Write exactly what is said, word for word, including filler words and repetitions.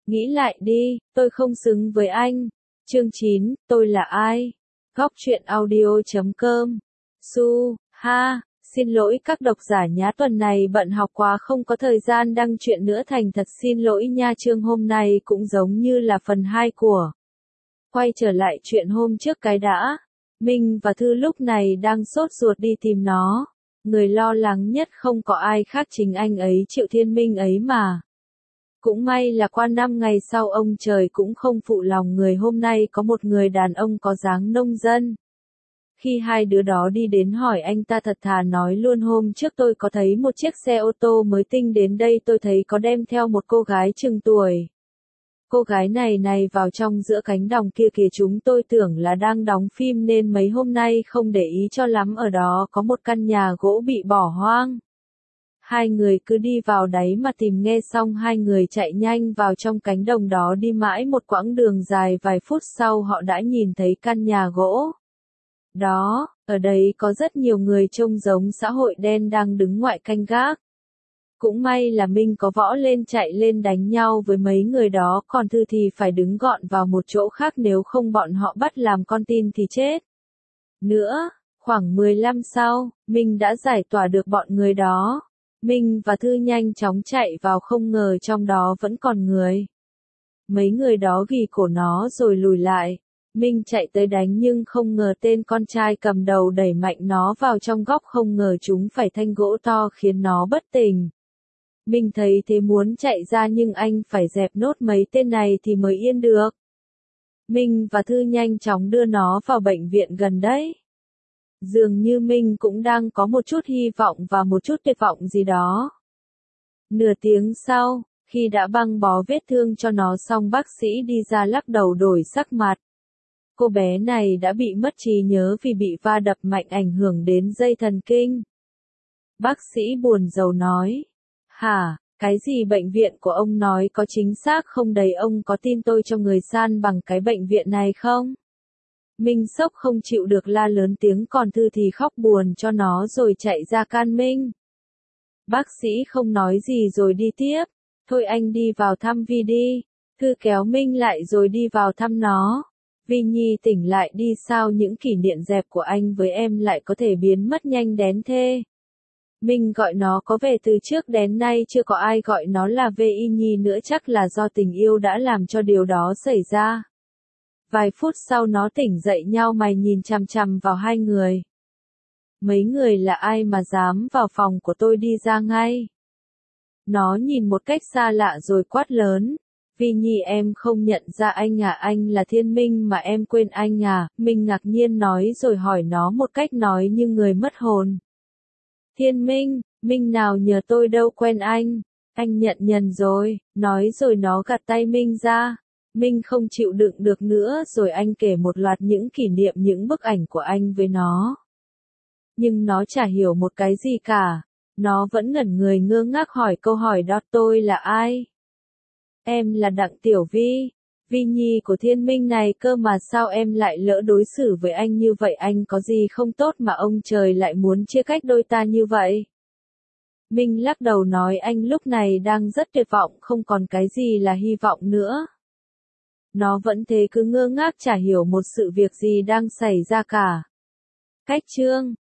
Nghĩ lại đi, tôi không xứng với anh. Chương chín, tôi là ai? Góc truyện audio chấm com. Su, ha, xin lỗi các độc giả nhá, tuần này bận học quá không có thời gian đăng truyện nữa, thành thật xin lỗi nha. Chương hôm nay cũng giống như là phần hai của. Quay trở lại chuyện hôm trước cái đã. Minh và Thư lúc này đang sốt ruột đi tìm nó. Người lo lắng nhất không có ai khác chính anh ấy, Triệu Thiên Minh ấy mà. Cũng may là qua năm ngày sau ông trời cũng không phụ lòng người, hôm nay có một người đàn ông có dáng nông dân. Khi hai đứa đó đi đến hỏi, anh ta thật thà nói luôn, hôm trước tôi có thấy một chiếc xe ô tô mới tinh đến đây, tôi thấy có đem theo một cô gái chừng tuổi. Cô gái này này vào trong giữa cánh đồng kia kìa, chúng tôi tưởng là đang đóng phim nên mấy hôm nay không để ý cho lắm, ở đó có một căn nhà gỗ bị bỏ hoang. Hai người cứ đi vào đấy mà tìm, nghe xong hai người chạy nhanh vào trong cánh đồng đó, đi mãi một quãng đường dài, vài phút sau họ đã nhìn thấy căn nhà gỗ. Đó, ở đây có rất nhiều người trông giống xã hội đen đang đứng ngoại canh gác. Cũng may là Minh có võ lên chạy lên đánh nhau với mấy người đó, còn Thư thì phải đứng gọn vào một chỗ khác, nếu không bọn họ bắt làm con tin thì chết. Nữa, khoảng mười lăm sau, Minh đã giải tỏa được bọn người đó. Minh và Thư nhanh chóng chạy vào, không ngờ trong đó vẫn còn người. Mấy người đó ghì cổ nó rồi lùi lại. Minh chạy tới đánh nhưng không ngờ tên con trai cầm đầu đẩy mạnh nó vào trong góc, không ngờ chúng phải thanh gỗ to khiến nó bất tỉnh. Minh thấy thế muốn chạy ra nhưng anh phải dẹp nốt mấy tên này thì mới yên được. Minh và Thư nhanh chóng đưa nó vào bệnh viện gần đấy. Dường như Minh cũng đang có một chút hy vọng và một chút tuyệt vọng gì đó. Nửa tiếng sau, khi đã băng bó vết thương cho nó xong, bác sĩ đi ra lắc đầu đổi sắc mặt. Cô bé này đã bị mất trí nhớ vì bị va đập mạnh ảnh hưởng đến dây thần kinh. Bác sĩ buồn rầu nói. Hả, cái gì bệnh viện của ông nói có chính xác không đấy, ông có tin tôi cho người san bằng cái bệnh viện này không? Minh sốc không chịu được la lớn tiếng, còn Thư thì khóc buồn cho nó rồi chạy ra can Minh. Bác sĩ không nói gì rồi đi tiếp. Thôi anh đi vào thăm Vi đi. Thư kéo Minh lại rồi đi vào thăm nó. Vi Nhi tỉnh lại đi, sao những kỷ niệm dẹp của anh với em lại có thể biến mất nhanh đến thế? Minh gọi nó có về từ trước đến nay chưa có ai gọi nó là Vi Nhi nữa, chắc là do tình yêu đã làm cho điều đó xảy ra. Vài phút sau nó tỉnh dậy, nhau mày nhìn chằm chằm vào hai người. Mấy người là ai mà dám vào phòng của tôi, đi ra ngay. Nó nhìn một cách xa lạ rồi quát lớn. Vi Nhi, em không nhận ra anh à? Anh là Thiên Minh mà em quên anh à? Minh ngạc nhiên nói rồi hỏi nó một cách nói như người mất hồn. Thiên Minh, Minh nào nhờ, tôi đâu quen anh. Anh nhận nhầm rồi, nói rồi nó gạt tay Minh ra. Minh không chịu đựng được nữa rồi anh kể một loạt những kỷ niệm, những bức ảnh của anh với nó. Nhưng nó chả hiểu một cái gì cả. Nó vẫn ngẩn người ngơ ngác hỏi câu hỏi đó, tôi là ai? Em là Đặng Tiểu Vi, Vi Nhi của Thiên Minh này cơ mà, sao em lại lỡ đối xử với anh như vậy? Anh có gì không tốt mà ông trời lại muốn chia cách đôi ta như vậy? Minh lắc đầu nói, anh lúc này đang rất tuyệt vọng, không còn cái gì là hy vọng nữa. Nó vẫn thế, cứ ngơ ngác chả hiểu một sự việc gì đang xảy ra cả. Cách chương